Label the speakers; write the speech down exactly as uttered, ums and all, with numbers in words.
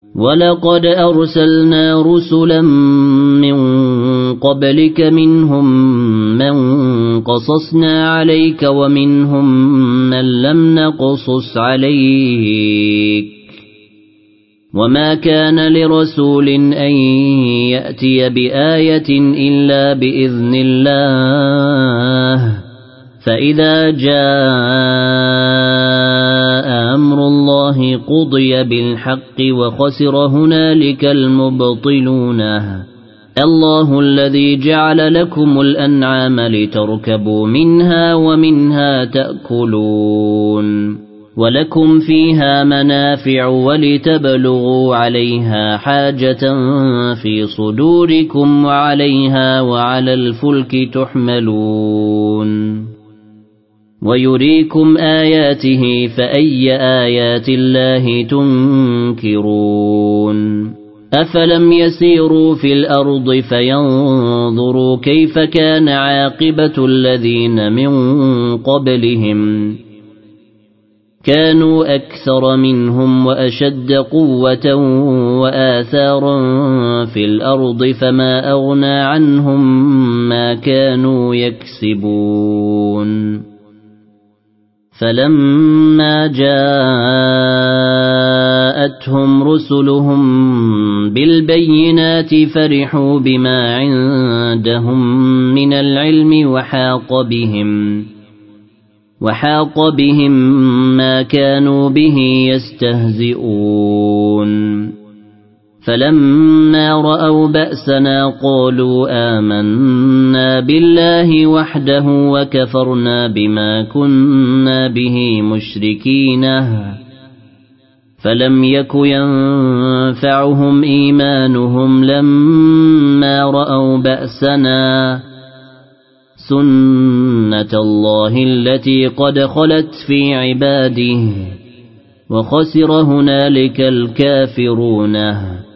Speaker 1: ولقد أرسلنا رسلا من قبلك منهم من قصصنا عليك ومنهم من لم نقصص عليك وما كان لرسول أن يأتي بآية إلا بإذن الله فإذا جاء أمر الله قضي بالحق وخسر هنالك المبطلون الله الذي جعل لكم الأنعام لتركبوا منها ومنها تأكلون ولكم فيها منافع ولتبلغوا عليها حاجة في صدوركم وعليها وعلى الفلك تحملون ويريكم آياته فأي آيات الله تنكرون أفلم يسيروا في الأرض فينظروا كيف كان عاقبة الذين من قبلهم كانوا أكثر منهم وأشد قوة وآثارا في الأرض فما أغنى عنهم ما كانوا يكسبون فلما جاءتهم رسلهم بالبينات فرحوا بما عندهم من العلم وحاق بهم وحاق بهم ما كانوا به يستهزئون فلما رأوا بأسنا قالوا آمنا بالله وحده وكفرنا بما كنا به مشركين فلم يك ينفعهم إيمانهم لما رأوا بأسنا سنة الله التي قد خلت في عباده وخسر هنالك الكافرون